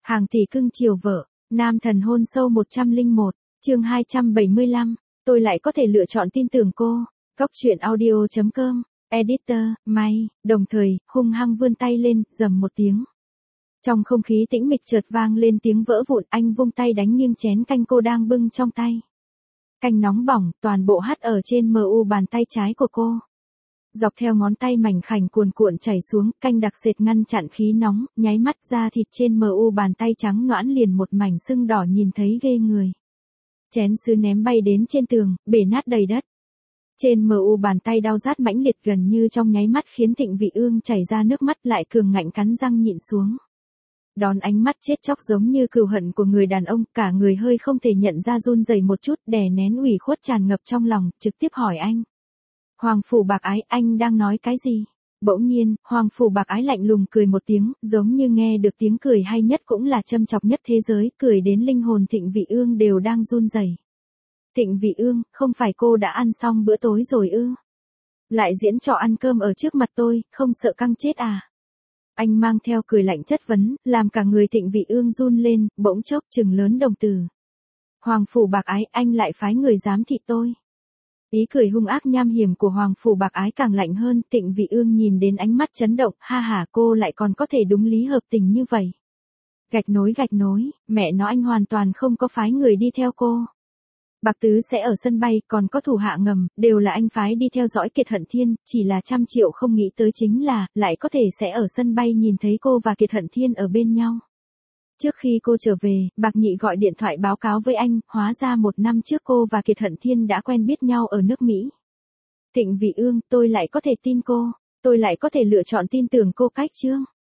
Hàng tỷ cưng chiều vợ, nam thần hôn sâu 101, chương 275, tôi lại có thể lựa chọn tin tưởng cô. Góc truyện audio.com, editor, May, đồng thời, hung hăng vươn tay lên, rầm một tiếng. Trong không khí tĩnh mịch chợt vang lên tiếng vỡ vụn, anh vung tay đánh nghiêng chén canh cô đang bưng trong tay. Canh nóng bỏng, toàn bộ hắt ở trên mu bàn tay trái của cô. Dọc theo ngón tay mảnh khảnh cuồn cuộn chảy xuống, canh đặc sệt ngăn chặn khí nóng, nháy mắt da thịt trên mu bàn tay trắng nõn liền một mảnh sưng đỏ nhìn thấy ghê người. Chén sứ ném bay đến trên tường, bể nát đầy đất. Trên mu bàn tay đau rát mãnh liệt gần như trong nháy mắt khiến Thịnh Vị Ương chảy ra nước mắt lại cường ngạnh cắn răng nhịn xuống. Đón ánh mắt chết chóc giống như cừu hận của người đàn ông, cả người hơi không thể nhận ra run rẩy một chút, đè nén ủy khuất tràn ngập trong lòng, trực tiếp hỏi anh. Hoàng Phủ Bạc Ái, anh đang nói cái gì? Bỗng nhiên, Hoàng Phủ Bạc Ái lạnh lùng cười một tiếng, giống như nghe được tiếng cười hay nhất cũng là châm chọc nhất thế giới, cười đến linh hồn Thịnh Vị Ương đều đang run rẩy. Thịnh Vị Ương, không phải cô đã ăn xong bữa tối rồi ư? Lại diễn trò ăn cơm ở trước mặt tôi, không sợ căng chết à? Anh mang theo cười lạnh chất vấn, làm cả người Thịnh Vị Ương run lên, bỗng chốc trừng lớn đồng tử. Hoàng Phủ Bạc Ái, anh lại phái người giám thị tôi. Ý cười hung ác nham hiểm của Hoàng Phủ Bạc Ái càng lạnh hơn, Thịnh Vị Ương nhìn đến ánh mắt chấn động, ha ha, cô lại còn có thể đúng lý hợp tình như vậy. Gạch nối, mẹ nó anh hoàn toàn không có phái người đi theo cô. Bạc Tứ sẽ ở sân bay, còn có thủ hạ ngầm, đều là anh phái đi theo dõi Kiệt Hận Thiên, chỉ là 100 triệu không nghĩ tới chính là, lại có thể sẽ ở sân bay nhìn thấy cô và Kiệt Hận Thiên ở bên nhau. Trước khi cô trở về, Bạc Nhị gọi điện thoại báo cáo với anh, hóa ra 1 năm trước cô và Kiệt Hận Thiên đã quen biết nhau ở nước Mỹ. Thịnh Vị Ương, tôi lại có thể tin cô, tôi lại có thể lựa chọn tin tưởng cô cách chứ?